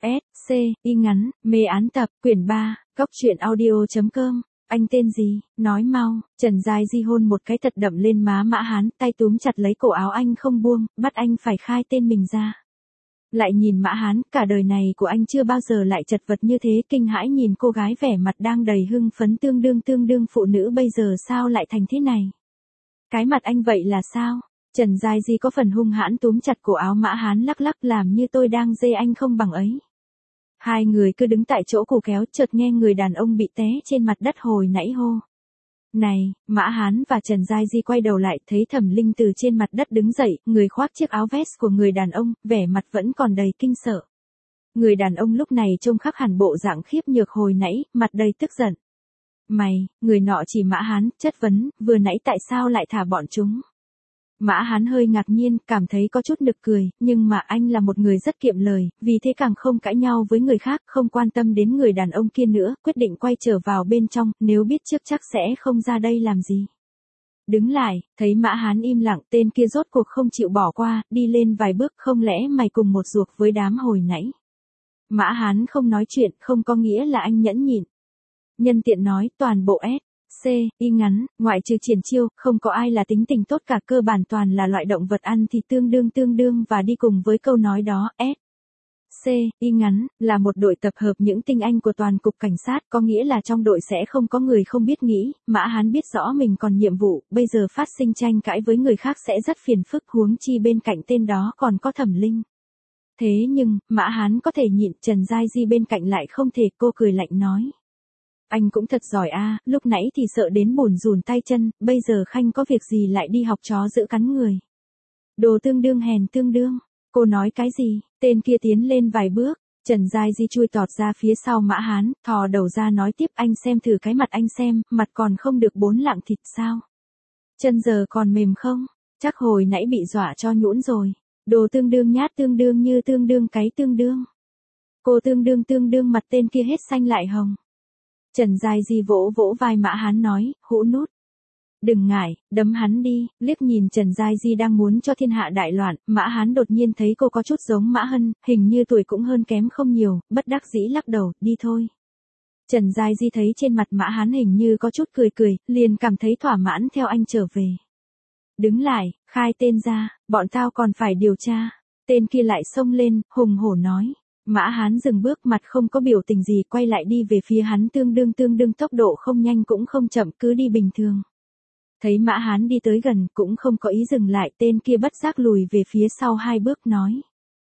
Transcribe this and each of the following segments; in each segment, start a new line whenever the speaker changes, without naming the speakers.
S, C, y ngắn, mê án tập, quyển 3, góc truyện audio.com. Anh tên gì, nói mau. Trần Giai Di hôn một cái thật đậm lên má Mã Hán, tay túm chặt lấy cổ áo anh không buông, bắt anh phải khai tên mình ra. Lại nhìn Mã Hán, cả đời này của anh chưa bao giờ lại chật vật như thế, kinh hãi nhìn cô gái vẻ mặt đang đầy hưng phấn tương đương phụ nữ bây giờ sao lại thành thế này. Cái mặt anh vậy là sao? Trần Giai Di có phần hung hãn túm chặt cổ áo Mã Hán lắc làm như tôi đang dê anh không bằng ấy. Hai người cứ đứng tại chỗ cù kéo, chợt nghe người đàn ông bị té trên mặt đất hồi nãy hô. Này, Mã Hán và Trần Giai Di quay đầu lại thấy Thẩm Linh từ trên mặt đất đứng dậy, người khoác chiếc áo vest của người đàn ông, vẻ mặt vẫn còn đầy kinh sợ. Người đàn ông lúc này trông khác hẳn bộ dạng khiếp nhược hồi nãy, mặt đầy tức giận. Mày, người nọ chỉ Mã Hán, chất vấn, vừa nãy tại sao lại thả bọn chúng? Mã Hán hơi ngạc nhiên, cảm thấy có chút nực cười, nhưng mà anh là một người rất kiệm lời, vì thế càng không cãi nhau với người khác, không quan tâm đến người đàn ông kia nữa, quyết định quay trở vào bên trong, nếu biết trước chắc sẽ không ra đây làm gì. Đứng lại, thấy Mã Hán im lặng, tên kia rốt cuộc không chịu bỏ qua, đi lên vài bước, không lẽ mày cùng một ruột với đám hồi nãy? Mã Hán không nói chuyện, không có nghĩa là anh nhẫn nhịn. Nhân tiện nói, toàn bộ S, C, y ngắn, ngoại trừ Triển Chiêu, không có ai là tính tình tốt cả, cơ bản toàn là loại động vật ăn thì tương đương và đi cùng với câu nói đó, S, C, y ngắn, là một đội tập hợp những tinh anh của toàn cục cảnh sát, có nghĩa là trong đội sẽ không có người không biết nghĩ, Mã Hán biết rõ mình còn nhiệm vụ, bây giờ phát sinh tranh cãi với người khác sẽ rất phiền phức, huống chi bên cạnh tên đó còn có Thẩm Linh. Thế nhưng, Mã Hán có thể nhịn, Trần Giai Di bên cạnh lại không thể, cô cười lạnh nói. Anh cũng thật giỏi a, lúc nãy thì sợ đến bủn rủn tay chân, bây giờ khanh có việc gì lại đi học chó giữ cắn người. Đồ tương đương hèn tương đương, cô nói cái gì, tên kia tiến lên vài bước, Trần Giai Di chui tọt ra phía sau Mã Hán, thò đầu ra nói tiếp, anh xem thử cái mặt anh xem, mặt còn không được 4 lạng thịt sao. Chân giờ còn mềm không, chắc hồi nãy bị dọa cho nhũn rồi, đồ tương đương nhát tương đương như tương đương cái tương đương. Cô tương đương mặt tên kia hết xanh lại hồng. Trần Giai Di vỗ vai Mã Hán nói, hũ nút. Đừng ngại, đấm hắn đi, liếc nhìn Trần Giai Di đang muốn cho thiên hạ đại loạn, Mã Hán đột nhiên thấy cô có chút giống Mã Hân, hình như tuổi cũng hơn kém không nhiều, bất đắc dĩ lắc đầu, đi thôi. Trần Giai Di thấy trên mặt Mã Hán hình như có chút cười, liền cảm thấy thỏa mãn theo anh trở về. Đứng lại, khai tên ra, bọn tao còn phải điều tra. Tên kia lại xông lên, hùng hổ nói. Mã Hán dừng bước, mặt không có biểu tình gì, quay lại đi về phía hắn tương đương tốc độ không nhanh cũng không chậm, cứ đi bình thường. Thấy Mã Hán đi tới gần, cũng không có ý dừng lại, tên kia bất giác lùi về phía sau 2 bước nói.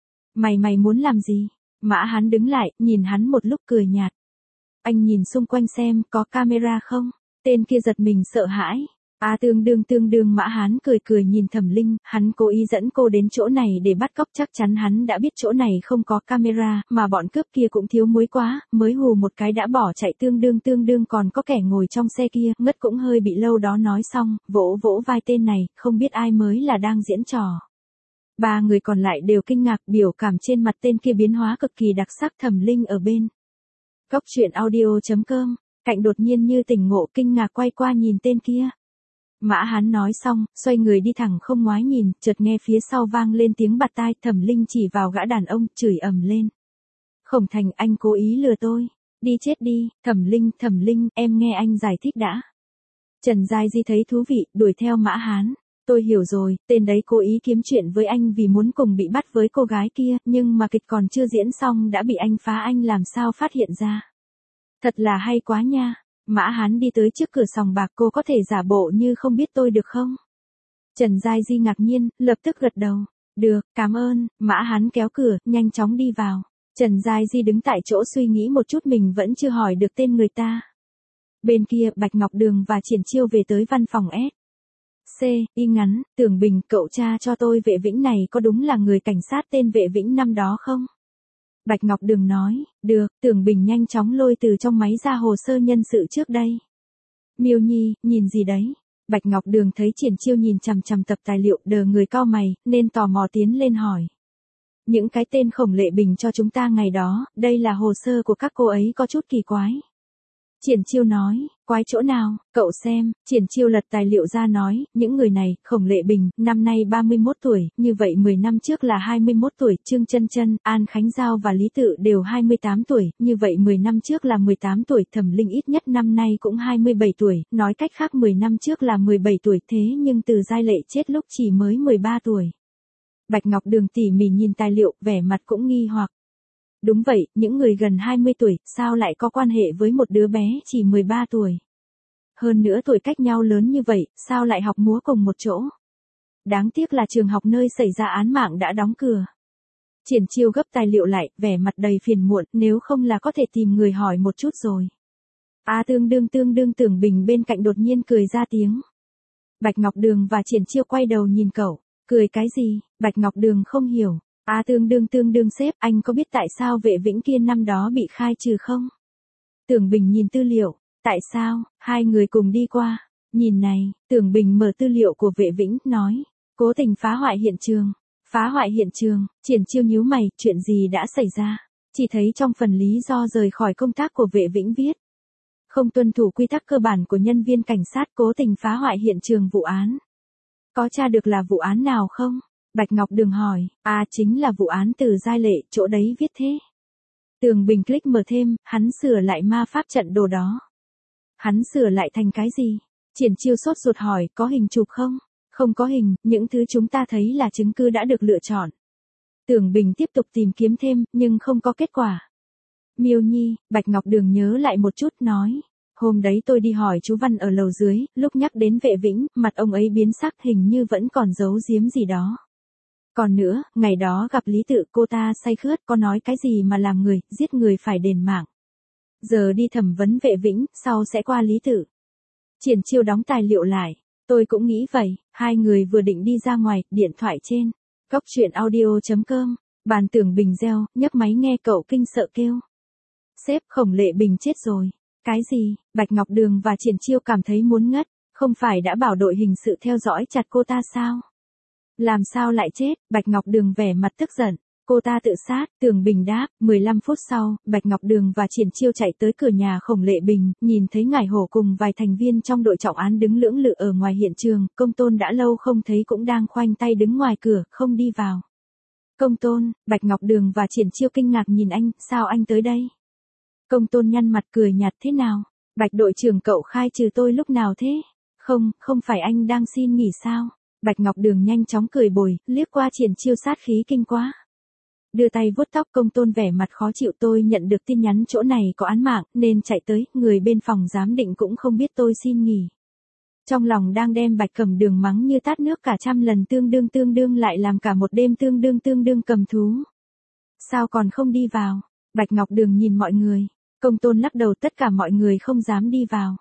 Mày muốn làm gì? Mã Hán đứng lại, nhìn hắn một lúc cười nhạt. Anh nhìn xung quanh xem, có camera không? Tên kia giật mình sợ hãi. Tương đương Mã Hán cười nhìn Thẩm Linh, hắn cố ý dẫn cô đến chỗ này để bắt cóc, chắc chắn hắn đã biết chỗ này không có camera, mà bọn cướp kia cũng thiếu muối quá, mới hù một cái đã bỏ chạy tương đương còn có kẻ ngồi trong xe kia, ngất cũng hơi bị lâu đó. Nói xong, vỗ vai tên này, không biết ai mới là đang diễn trò. 3 người còn lại đều kinh ngạc, biểu cảm trên mặt tên kia biến hóa cực kỳ đặc sắc. Thẩm Linh ở bên góc truyện audio.com, cạnh đột nhiên như tỉnh ngộ, kinh ngạc quay qua nhìn tên kia. Mã Hán nói xong, xoay người đi thẳng không ngoái nhìn, chợt nghe phía sau vang lên tiếng bạt tai, Thẩm Linh chỉ vào gã đàn ông, chửi ầm lên. Khổng Thành, anh cố ý lừa tôi. Đi chết đi, Thẩm Linh, em nghe anh giải thích đã. Trần Giai Di thấy thú vị, đuổi theo Mã Hán. Tôi hiểu rồi, tên đấy cố ý kiếm chuyện với anh vì muốn cùng bị bắt với cô gái kia, nhưng mà kịch còn chưa diễn xong đã bị anh phá, anh làm sao phát hiện ra. Thật là hay quá nha. Mã Hán đi tới trước cửa sòng bạc, cô có thể giả bộ như không biết tôi được không? Trần Giai Di ngạc nhiên, lập tức gật đầu. Được, cảm ơn. Mã Hán kéo cửa, nhanh chóng đi vào. Trần Giai Di đứng tại chỗ suy nghĩ một chút, mình vẫn chưa hỏi được tên người ta. Bên kia, Bạch Ngọc Đường và Triển Chiêu về tới văn phòng S, C, y ngắn, Tưởng Bình, cậu tra cho tôi Vệ Vĩnh này có đúng là người cảnh sát tên Vệ Vĩnh năm đó không? Bạch Ngọc Đường nói, được. Tưởng Bình nhanh chóng lôi từ trong máy ra hồ sơ nhân sự trước đây. Miêu Nhi, nhìn gì đấy? Bạch Ngọc Đường thấy Triển Chiêu nhìn chằm tập tài liệu, đờ người cau mày, nên tò mò tiến lên hỏi. Những cái tên Khổng Lệ Bình cho chúng ta ngày đó, đây là hồ sơ của các cô ấy, có chút kỳ quái. Triển Chiêu nói, Quái chỗ nào, cậu xem, Triển Chiêu lật tài liệu ra nói, những người này, Khổng Lệ Bình, năm nay 31 tuổi, như vậy 10 năm trước là 21 tuổi, Trương Chân Chân, An Khánh Giao và Lý Tự đều 28 tuổi, như vậy 10 năm trước là 18 tuổi, Thẩm Linh ít nhất năm nay cũng 27 tuổi, nói cách khác 10 năm trước là 17 tuổi, thế nhưng Từ Giai Lệ chết lúc chỉ mới 13 tuổi. Bạch Ngọc Đường tỉ mỉ nhìn tài liệu, vẻ mặt cũng nghi hoặc. Đúng vậy, những người gần 20 tuổi, sao lại có quan hệ với một đứa bé chỉ 13 tuổi? Hơn nữa tuổi cách nhau lớn như vậy, sao lại học múa cùng một chỗ? Đáng tiếc là trường học nơi xảy ra án mạng đã đóng cửa. Triển Chiêu gấp tài liệu lại, vẻ mặt đầy phiền muộn, nếu không là có thể tìm người hỏi một chút rồi. Tương đương Tưởng Bình bên cạnh đột nhiên cười ra tiếng. Bạch Ngọc Đường và Triển Chiêu quay đầu nhìn cậu, cười cái gì? Bạch Ngọc Đường không hiểu. Tương đương sếp, anh có biết tại sao Vệ Vĩnh kia năm đó bị khai trừ không? Tưởng Bình nhìn tư liệu, tại sao? Hai người cùng đi qua. Nhìn này, Tưởng Bình mở tư liệu của Vệ Vĩnh, nói, cố tình phá hoại hiện trường. Phá hoại hiện trường, Triển Chiêu nhíu mày, chuyện gì đã xảy ra? Chỉ thấy trong phần lý do rời khỏi công tác của Vệ Vĩnh viết. Không tuân thủ quy tắc cơ bản của nhân viên cảnh sát, cố tình phá hoại hiện trường vụ án. Có tra được là vụ án nào không? Bạch Ngọc Đường hỏi, chính là vụ án Từ Giai Lệ, chỗ đấy viết thế. Tưởng Bình click mở thêm, hắn sửa lại ma pháp trận đồ đó. Hắn sửa lại thành cái gì? Triển Chiêu sốt ruột hỏi, có hình chụp không? Không có hình, những thứ chúng ta thấy là chứng cứ đã được lựa chọn. Tưởng Bình tiếp tục tìm kiếm thêm, nhưng không có kết quả. Miêu Nhi, Bạch Ngọc Đường nhớ lại một chút, nói. Hôm đấy tôi đi hỏi chú Văn ở lầu dưới, lúc nhắc đến Vệ Vĩnh, mặt ông ấy biến sắc, hình như vẫn còn giấu giếm gì đó. Còn nữa, ngày đó gặp Lý Tự, cô ta say khướt, có nói cái gì mà làm người, giết người phải đền mạng. Giờ đi thẩm vấn Vệ Vĩnh, sau sẽ qua Lý Tự. Triển Chiêu đóng tài liệu lại. Tôi cũng nghĩ vậy, hai người vừa định đi ra ngoài, điện thoại trên. Góc truyện audio.com, bàn Tưởng Bình reo, nhấc máy nghe cậu kinh sợ kêu. Sếp, Khổng Lệ Bình chết rồi. Cái gì? Bạch Ngọc Đường và Triển Chiêu cảm thấy muốn ngất, không phải đã bảo đội hình sự theo dõi chặt cô ta sao? Làm sao lại chết? Bạch Ngọc Đường vẻ mặt tức giận. Cô ta tự sát, Tưởng Bình đáp. 15 phút sau, Bạch Ngọc Đường và Triển Chiêu chạy tới cửa nhà Khổng Lệ Bình, nhìn thấy Ngải Hổ cùng vài thành viên trong đội trọng án đứng lưỡng lự ở ngoài hiện trường, Công Tôn đã lâu không thấy cũng đang khoanh tay đứng ngoài cửa, không đi vào. Công Tôn, Bạch Ngọc Đường và Triển Chiêu kinh ngạc nhìn anh, sao anh tới đây? Công Tôn nhăn mặt cười nhạt, thế nào? Bạch đội trưởng, cậu khai trừ tôi lúc nào thế? Không phải anh đang xin nghỉ sao? Bạch Ngọc Đường nhanh chóng cười bồi, liếc qua Triển Chiêu sát khí kinh quá. Đưa tay vuốt tóc. Công Tôn vẻ mặt khó chịu, tôi nhận được tin nhắn chỗ này có án mạng, nên chạy tới, người bên phòng giám định cũng không biết tôi xin nghỉ. Trong lòng đang đem Bạch Cẩm Đường mắng như tát nước cả trăm lần, tương đương lại làm cả một đêm tương đương cầm thú. Sao còn không đi vào? Bạch Ngọc Đường nhìn mọi người. Công Tôn lắc đầu, tất cả mọi người không dám đi vào.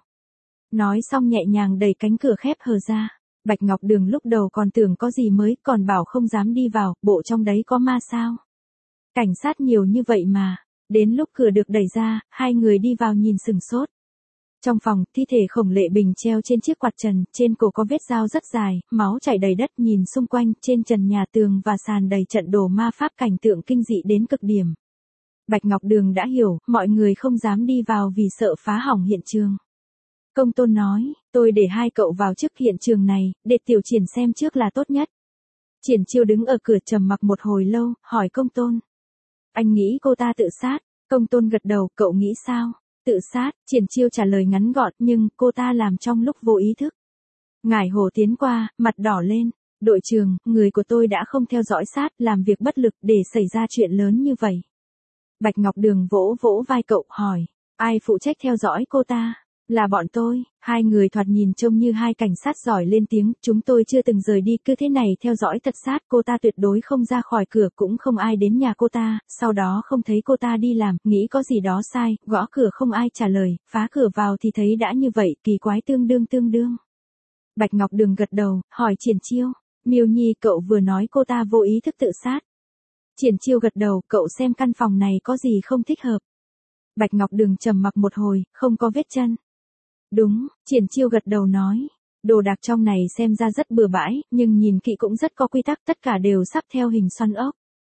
Nói xong nhẹ nhàng đẩy cánh cửa khép hờ ra. Bạch Ngọc Đường lúc đầu còn tưởng có gì mới, còn bảo không dám đi vào, bộ trong đấy có ma sao? Cảnh sát nhiều như vậy mà. Đến lúc cửa được đẩy ra, hai người đi vào nhìn sừng sốt. Trong phòng, thi thể Khổng Lệ Bình treo trên chiếc quạt trần, trên cổ có vết dao rất dài, máu chảy đầy đất, nhìn xung quanh, trên trần nhà, tường và sàn đầy trận đồ ma pháp, cảnh tượng kinh dị đến cực điểm. Bạch Ngọc Đường đã hiểu, mọi người không dám đi vào vì sợ phá hỏng hiện trường. Công Tôn nói, tôi để hai cậu vào trước hiện trường này, để Tiểu Triển xem trước là tốt nhất. Triển Chiêu đứng ở cửa trầm mặc một hồi lâu, hỏi Công Tôn. Anh nghĩ cô ta tự sát? Công Tôn gật đầu, cậu nghĩ sao? Tự sát, Triển Chiêu trả lời ngắn gọn, nhưng cô ta làm trong lúc vô ý thức. Ngải Hổ tiến qua, mặt đỏ lên. Đội trưởng, người của tôi đã không theo dõi sát, làm việc bất lực để xảy ra chuyện lớn như vậy. Bạch Ngọc Đường vỗ vỗ vai cậu, hỏi, ai phụ trách theo dõi cô ta? Là bọn tôi. Hai người thoạt nhìn trông như hai cảnh sát giỏi lên tiếng, chúng tôi chưa từng rời đi, cứ thế này theo dõi thật sát, cô ta tuyệt đối không ra khỏi cửa, cũng không ai đến nhà cô ta, sau đó không thấy cô ta đi làm, nghĩ có gì đó sai, gõ cửa không ai trả lời, phá cửa vào thì thấy đã như vậy, kỳ quái tương đương. Bạch Ngọc Đường gật đầu, hỏi Triển Chiêu, Miêu Nhi, cậu vừa nói cô ta vô ý thức tự sát. Triển Chiêu gật đầu, cậu xem căn phòng này có gì không thích hợp. Bạch Ngọc Đường trầm mặc một hồi, không có vết chân. Đúng, Triển Chiêu gật đầu nói. Đồ đạc trong này xem ra rất bừa bãi, nhưng nhìn kỹ cũng rất có quy tắc, tất cả đều sắp theo hình xoắn ốc.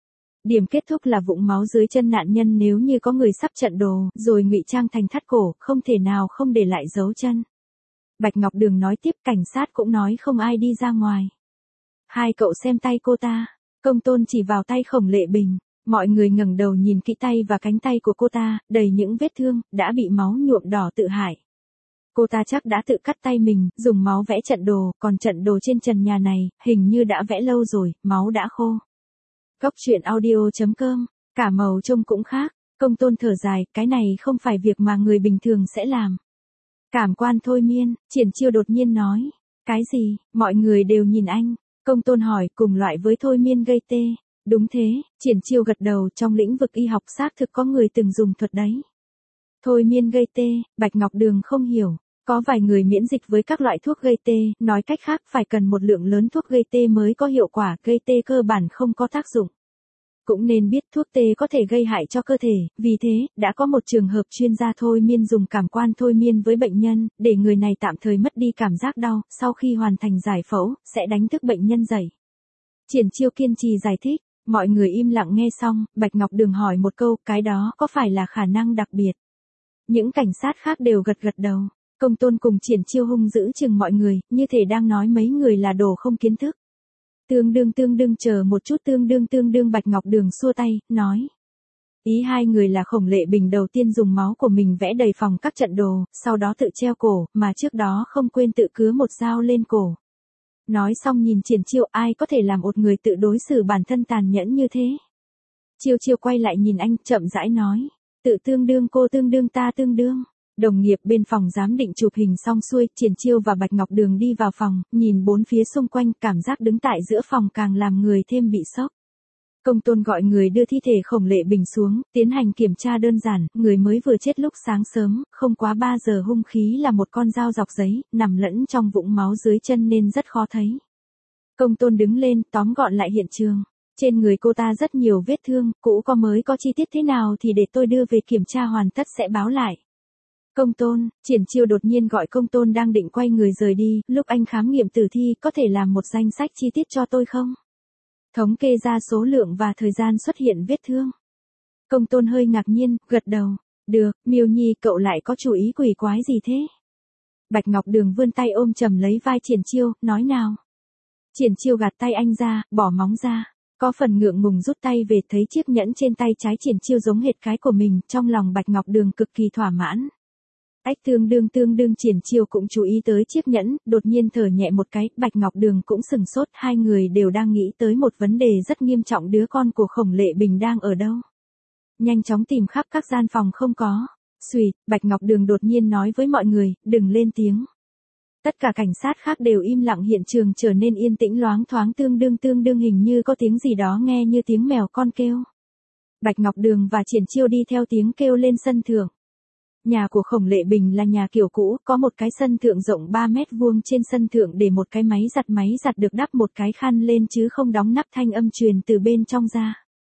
Điểm kết thúc là vũng máu dưới chân nạn nhân, nếu như có người sắp trận đồ, rồi ngụy trang thành thắt cổ, không thể nào không để lại dấu chân. Bạch Ngọc Đường nói tiếp, cảnh sát cũng nói không ai đi ra ngoài. Hai cậu xem tay cô ta. Công tôn chỉ vào tay Khổng Lệ Bình. Mọi người ngẩng đầu nhìn kỹ tay và cánh tay của cô ta, đầy những vết thương, đã bị máu nhuộm đỏ tự hại. Cô ta chắc đã tự cắt tay mình, dùng máu vẽ trận đồ, còn trận đồ trên trần nhà này, hình như đã vẽ lâu rồi, máu đã khô. Cốc truyện audio.com, cả màu trông cũng khác. Công tôn thở dài, cái này không phải việc mà người bình thường sẽ làm. Cảm quan thôi miên, Triển Chiêu đột nhiên nói. Cái gì? Mọi người đều nhìn anh. Công tôn hỏi, cùng loại với thôi miên gây tê. Đúng thế, Triển Chiêu gật đầu, trong lĩnh vực y học xác thực có người từng dùng thuật đấy. Thôi miên gây tê, Bạch Ngọc Đường không hiểu. Có vài người miễn dịch với các loại thuốc gây tê, nói cách khác phải cần một lượng lớn thuốc gây tê mới có hiệu quả, gây tê cơ bản không có tác dụng. Cũng nên biết thuốc tê có thể gây hại cho cơ thể, vì thế, đã có một trường hợp chuyên gia thôi miên dùng cảm quan thôi miên với bệnh nhân, để người này tạm thời mất đi cảm giác đau, sau khi hoàn thành giải phẫu, sẽ đánh thức bệnh nhân dậy. Triển Chiêu kiên trì giải thích, mọi người im lặng nghe xong, Bạch Ngọc Đường hỏi một câu, cái đó có phải là khả năng đặc biệt? Những cảnh sát khác đều gật gật đầu. Công tôn cùng Triển Chiêu hung dữ chừng mọi người, như thể đang nói mấy người là đồ không kiến thức. Tương đương chờ một chút, tương đương Bạch Ngọc Đường xua tay, nói. Ý hai người là Khổng Lệ Bình đầu tiên dùng máu của mình vẽ đầy phòng các trận đồ, sau đó tự treo cổ, mà trước đó không quên tự cứa một dao lên cổ. Nói xong nhìn Triển Chiêu, ai có thể làm một người tự đối xử bản thân tàn nhẫn như thế. Chiêu quay lại nhìn anh, chậm rãi nói. Tự tương đương cô tương đương ta tương đương. Đồng nghiệp bên phòng giám định chụp hình xong xuôi, Triển Chiêu và Bạch Ngọc Đường đi vào phòng, nhìn bốn phía xung quanh, cảm giác đứng tại giữa phòng càng làm người thêm bị sốc. Công tôn gọi người đưa thi thể Khổng Lệ Bình xuống, tiến hành kiểm tra đơn giản, người mới vừa chết lúc sáng sớm, không quá 3 giờ, hung khí là một con dao dọc giấy, nằm lẫn trong vũng máu dưới chân nên rất khó thấy. Công tôn đứng lên, tóm gọn lại hiện trường. Trên người cô ta rất nhiều vết thương, cũ có mới có, chi tiết thế nào thì để tôi đưa về kiểm tra hoàn tất sẽ báo lại. Công tôn, Triển Chiêu đột nhiên gọi công tôn đang định quay người rời đi, lúc anh khám nghiệm tử thi có thể làm một danh sách chi tiết cho tôi không? Thống kê ra số lượng và thời gian xuất hiện vết thương. Công tôn hơi ngạc nhiên, gật đầu. Được, Miêu Nhi cậu lại có chủ ý quỷ quái gì thế? Bạch Ngọc Đường vươn tay ôm chầm lấy vai Triển Chiêu, nói nào. Triển Chiêu gạt tay anh ra, bỏ móng ra. Có phần ngượng ngùng rút tay về, thấy chiếc nhẫn trên tay trái Triển Chiêu giống hệt cái của mình, trong lòng Bạch Ngọc Đường cực kỳ thỏa mãn. Ách tương đương Triển Chiêu cũng chú ý tới chiếc nhẫn, đột nhiên thở nhẹ một cái, Bạch Ngọc Đường cũng sừng sốt, hai người đều đang nghĩ tới một vấn đề rất nghiêm trọng, đứa con của Khổng Lệ Bình đang ở đâu. Nhanh chóng tìm khắp các gian phòng không có. Xuỵt, Bạch Ngọc Đường đột nhiên nói với mọi người, đừng lên tiếng. Tất cả cảnh sát khác đều im lặng, hiện trường trở nên yên tĩnh loáng thoáng, tương đương hình như có tiếng gì đó nghe như tiếng mèo con kêu. Bạch Ngọc Đường và Triển Chiêu đi theo tiếng kêu lên sân thượng. Nhà của Khổng Lệ Bình là nhà kiểu cũ, có một cái sân thượng rộng 3 mét vuông, trên sân thượng để một cái máy giặt được đắp một cái khăn lên chứ không đóng nắp, thanh âm truyền từ bên trong ra.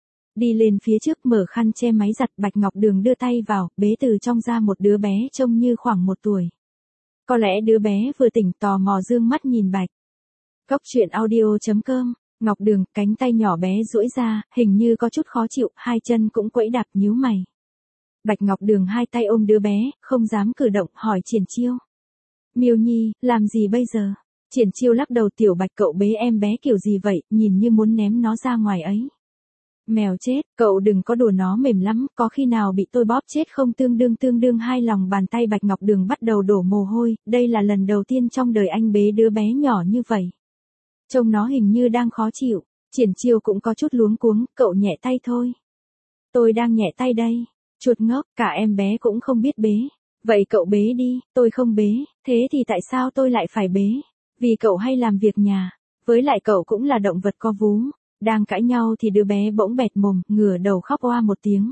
Đi lên phía trước mở khăn che máy giặt, Bạch Ngọc Đường đưa tay vào, bế từ trong ra một đứa bé trông như khoảng 1 tuổi. Có lẽ đứa bé vừa tỉnh, tò mò dương mắt nhìn Bạch. Cốc truyện audio.com, Ngọc Đường, cánh tay nhỏ bé duỗi ra, hình như có chút khó chịu, hai chân cũng quẫy đạp, nhíu mày. Bạch Ngọc Đường hai tay ôm đứa bé, không dám cử động, hỏi Triển Chiêu. Miêu Nhi, làm gì bây giờ? Triển Chiêu lắc đầu, Tiểu Bạch cậu bế em bé kiểu gì vậy, nhìn như muốn ném nó ra ngoài ấy. Mèo chết, cậu đừng có đùa, nó mềm lắm, có khi nào bị tôi bóp chết không? Tương đương hai lòng bàn tay Bạch Ngọc Đường bắt đầu đổ mồ hôi, đây là lần đầu tiên trong đời anh bế đứa bé nhỏ như vậy. Trông nó hình như đang khó chịu, Triển Chiêu cũng có chút luống cuống, cậu nhẹ tay thôi. Tôi đang nhẹ tay đây. Chuột ngốc, cả em bé cũng không biết bế. Vậy cậu bế đi, tôi không bế, thế thì tại sao tôi lại phải bế? Vì cậu hay làm việc nhà, với lại cậu cũng là động vật có vú. Đang cãi nhau thì đứa bé bỗng bẹt mồm, ngửa đầu khóc oa một tiếng.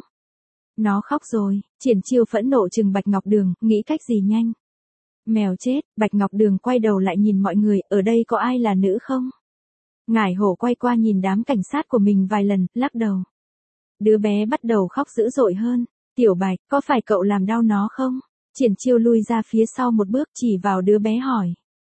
Nó khóc rồi, Triển Chiêu phẫn nộ trừng Bạch Ngọc Đường, nghĩ cách gì nhanh. Mèo chết, Bạch Ngọc Đường quay đầu lại nhìn mọi người, ở đây có ai là nữ không? Ngải Hổ quay qua nhìn đám cảnh sát của mình vài lần, lắc đầu. Đứa bé bắt đầu khóc dữ dội hơn. Tiểu Bạch, có phải cậu làm đau nó không? Triển Chiêu lui ra phía sau một bước, chỉ vào đứa bé hỏi.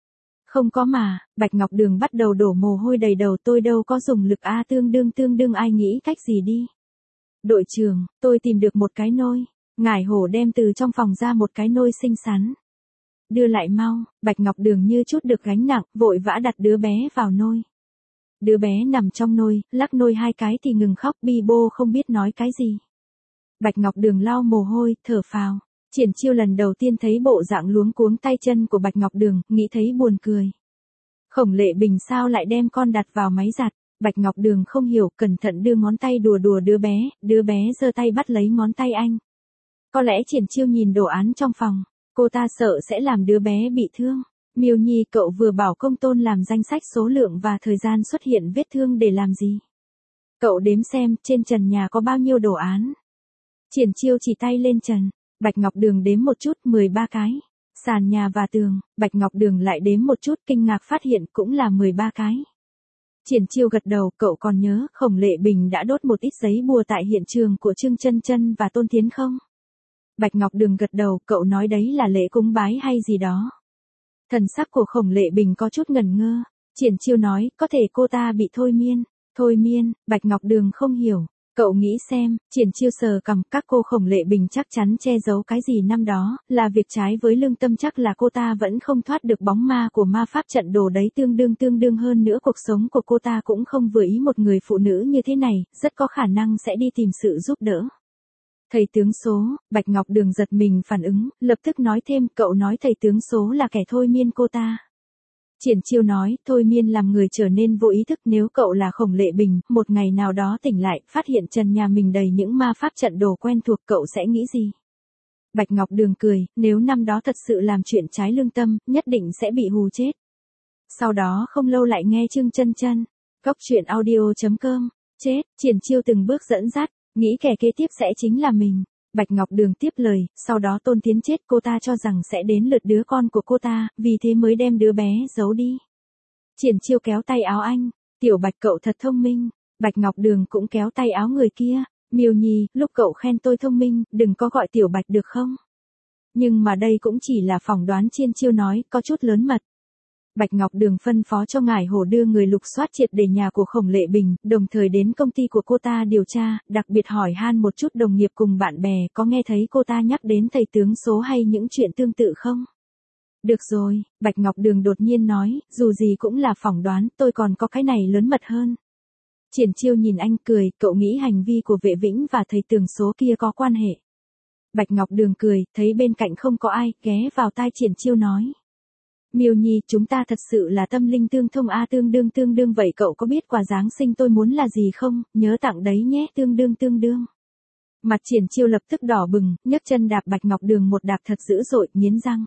Không có mà, Bạch Ngọc Đường bắt đầu đổ mồ hôi đầy đầu, tôi đâu có dùng lực a, tương đương ai nghĩ cách gì đi. Đội trưởng, tôi tìm được một cái nôi. Ngải hổ đem từ trong phòng ra một cái nôi xinh xắn. Đưa lại mau, Bạch Ngọc Đường như chút được gánh nặng, vội vã đặt đứa bé vào nôi. Đứa bé nằm trong nôi, lắc nôi 2 cái thì ngừng khóc, bi bô không biết nói cái gì. Bạch Ngọc Đường lau mồ hôi, thở phào. Triển Chiêu lần đầu tiên thấy bộ dạng luống cuống tay chân của Bạch Ngọc Đường, nghĩ thấy buồn cười. Khổng Lệ Bình sao lại đem con đặt vào máy giặt? Bạch Ngọc Đường không hiểu, cẩn thận đưa ngón tay đùa đứa bé giơ tay bắt lấy ngón tay anh. Có lẽ Triển Chiêu nhìn đồ án trong phòng, cô ta sợ sẽ làm đứa bé bị thương. Miêu Nhi, cậu vừa bảo Công Tôn làm danh sách số lượng và thời gian xuất hiện vết thương để làm gì? Cậu đếm xem, trên trần nhà có bao nhiêu đồ án? Triển Chiêu chỉ tay lên trần. Bạch Ngọc Đường đếm một chút, 13 cái. Sàn nhà và tường, Bạch Ngọc Đường lại đếm một chút, kinh ngạc phát hiện cũng là 13 cái. Triển Chiêu gật đầu, cậu còn nhớ Khổng Lệ Bình đã đốt một ít giấy bùa tại hiện trường của Trương Chân Chân và Tôn Thiến không? Bạch Ngọc Đường gật đầu, cậu nói đấy là lễ cúng bái hay gì đó. Thần sắc của Khổng Lệ Bình có chút ngẩn ngơ. Triển Chiêu nói, có thể cô ta bị thôi miên. Thôi miên, Bạch Ngọc Đường không hiểu. Cậu nghĩ xem, Triển Chiêu sờ cằm, các cô Khổng Lệ Bình chắc chắn che giấu cái gì năm đó, là việc trái với lương tâm, chắc là cô ta vẫn không thoát được bóng ma của ma pháp trận đồ đấy, tương đương hơn nữa cuộc sống của cô ta cũng không vừa ý một người phụ nữ như thế này, rất có khả năng sẽ đi tìm sự giúp đỡ. Thầy tướng số, Bạch Ngọc Đường giật mình phản ứng, lập tức nói thêm, cậu nói thầy tướng số là kẻ thôi miên cô ta. Triển Chiêu nói, thôi miên làm người trở nên vô ý thức, nếu cậu là Khổng Lệ Bình, một ngày nào đó tỉnh lại, phát hiện trần nhà mình đầy những ma pháp trận đồ quen thuộc, cậu sẽ nghĩ gì? Bạch Ngọc Đường cười, nếu năm đó thật sự làm chuyện trái lương tâm, nhất định sẽ bị hù chết. Sau đó không lâu lại nghe Trương Chân Chân, Goctruyện.audio.com, chết, Triển Chiêu từng bước dẫn dắt, nghĩ kẻ kế tiếp sẽ chính là mình. Bạch Ngọc Đường tiếp lời, sau đó Tôn Thiến chết, cô ta cho rằng sẽ đến lượt đứa con của cô ta, vì thế mới đem đứa bé giấu đi. Triển Chiêu kéo tay áo anh, Tiểu Bạch cậu thật thông minh. Bạch Ngọc Đường cũng kéo tay áo người kia, Miêu Nhi, lúc cậu khen tôi thông minh, đừng có gọi Tiểu Bạch được không? Nhưng mà đây cũng chỉ là phỏng đoán, Triển Chiêu nói, có chút lớn mật. Bạch Ngọc Đường phân phó cho Ngải Hổ đưa người lục soát triệt để nhà của Khổng Lệ Bình, đồng thời đến công ty của cô ta điều tra, đặc biệt hỏi han một chút đồng nghiệp cùng bạn bè, có nghe thấy cô ta nhắc đến thầy tướng số hay những chuyện tương tự không? Được rồi, Bạch Ngọc Đường đột nhiên nói, dù gì cũng là phỏng đoán, tôi còn có cái này lớn mật hơn. Triển Chiêu nhìn anh cười, cậu nghĩ hành vi của Vệ Vĩnh và thầy tướng số kia có quan hệ? Bạch Ngọc Đường cười, thấy bên cạnh không có ai, ghé vào tai Triển Chiêu nói. Miêu Nhi, chúng ta thật sự là tâm linh tương thông a, tương đương vậy cậu có biết quà Giáng sinh tôi muốn là gì không, nhớ tặng đấy nhé, tương đương. Mặt Triển Chiêu lập tức đỏ bừng, nhấc chân đạp Bạch Ngọc Đường một đạp thật dữ dội, nghiến răng.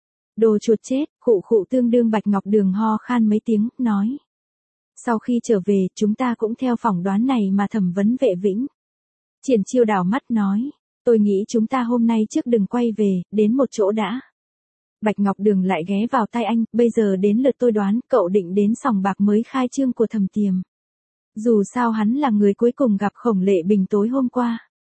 Đồ chuột chết, khụ tương đương Bạch Ngọc Đường ho khan mấy tiếng, nói. Sau khi trở về, chúng ta cũng theo phỏng đoán này mà thẩm vấn Vệ Vĩnh. Triển Chiêu đảo mắt nói, tôi nghĩ chúng ta hôm nay trước đừng quay về, đến một chỗ đã. Bạch Ngọc Đường lại ghé vào tai anh, bây giờ đến lượt tôi đoán, cậu định đến sòng bạc mới khai trương của Thẩm Tiềm. Dù sao hắn là người cuối cùng gặp Khổng Lệ Bình tối hôm qua.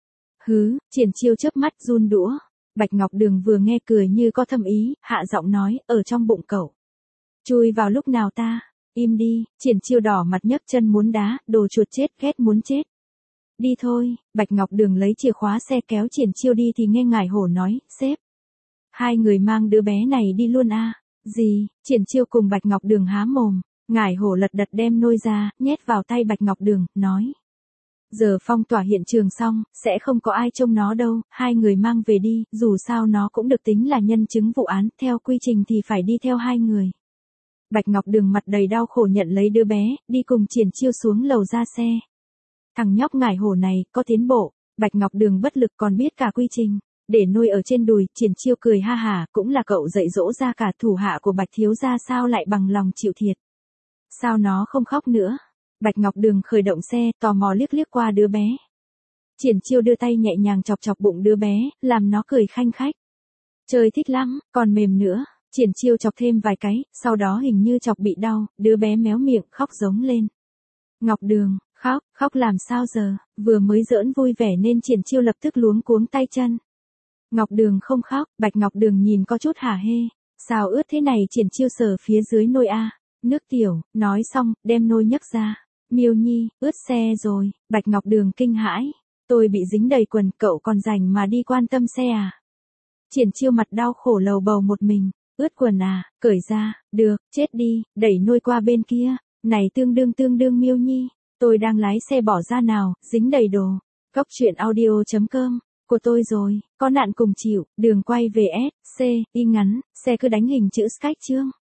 Triển Chiêu chớp mắt run đũa. Bạch Ngọc Đường vừa nghe cười như có thâm ý, hạ giọng nói, ở trong bụng cậu. Chui vào lúc nào ta? Im đi, Triển Chiêu đỏ mặt nhấc chân muốn đá, đồ chuột chết, ghét muốn chết. Đi thôi, Bạch Ngọc Đường lấy chìa khóa xe kéo Triển Chiêu đi thì nghe Ngải Hổ nói, sếp. Hai người mang đứa bé này đi luôn a. Gì? Triển Chiêu cùng Bạch Ngọc Đường há mồm, Ngải Hổ lật đật đem nôi ra, nhét vào tay Bạch Ngọc Đường, nói. Giờ phong tỏa hiện trường xong, sẽ không có ai trông nó đâu, hai người mang về đi, dù sao nó cũng được tính là nhân chứng vụ án, theo quy trình thì phải đi theo hai người. Bạch Ngọc Đường mặt đầy đau khổ nhận lấy đứa bé, đi cùng Triển Chiêu xuống lầu ra xe. Thằng nhóc Ngải Hổ này, có tiến bộ, Bạch Ngọc Đường bất lực còn biết cả quy trình. Để nôi ở trên đùi, Triển Chiêu cười ha hả, cũng là cậu dạy dỗ ra cả, thủ hạ của Bạch thiếu gia sao lại bằng lòng chịu thiệt. Sao nó không khóc nữa? Bạch Ngọc Đường khởi động xe, tò mò liếc qua đứa bé. Triển Chiêu đưa tay nhẹ nhàng chọc bụng đứa bé, làm nó cười khanh khách. Chơi thích lắm, còn mềm nữa. Triển Chiêu chọc thêm vài cái, sau đó hình như chọc bị đau, đứa bé méo miệng, khóc giống lên. Ngọc Đường, khóc làm sao giờ, vừa mới giỡn vui vẻ nên Triển Chiêu lập tức luống cuống tay chân. Ngọc Đường không khóc, Bạch Ngọc Đường nhìn có chút hả hê. Sao ướt thế này? Triển Chiêu sờ phía dưới nôi a. Nước tiểu, nói xong, đem nôi nhấc ra. Miêu Nhi, ướt xe rồi. Bạch Ngọc Đường kinh hãi. Tôi bị dính đầy quần, cậu còn rảnh mà đi quan tâm xe à? Triển Chiêu mặt đau khổ lầu bầu một mình. Ướt quần à? Cởi ra. Được, chết đi, đẩy nôi qua bên kia. Này tương đương Miêu Nhi. Tôi đang lái xe bỏ ra nào, dính đầy đồ. Góc truyện audio.com. Của tôi rồi, có nạn cùng chịu, đường quay về S, C, y ngắn, xe cứ đánh hình chữ sketch chương.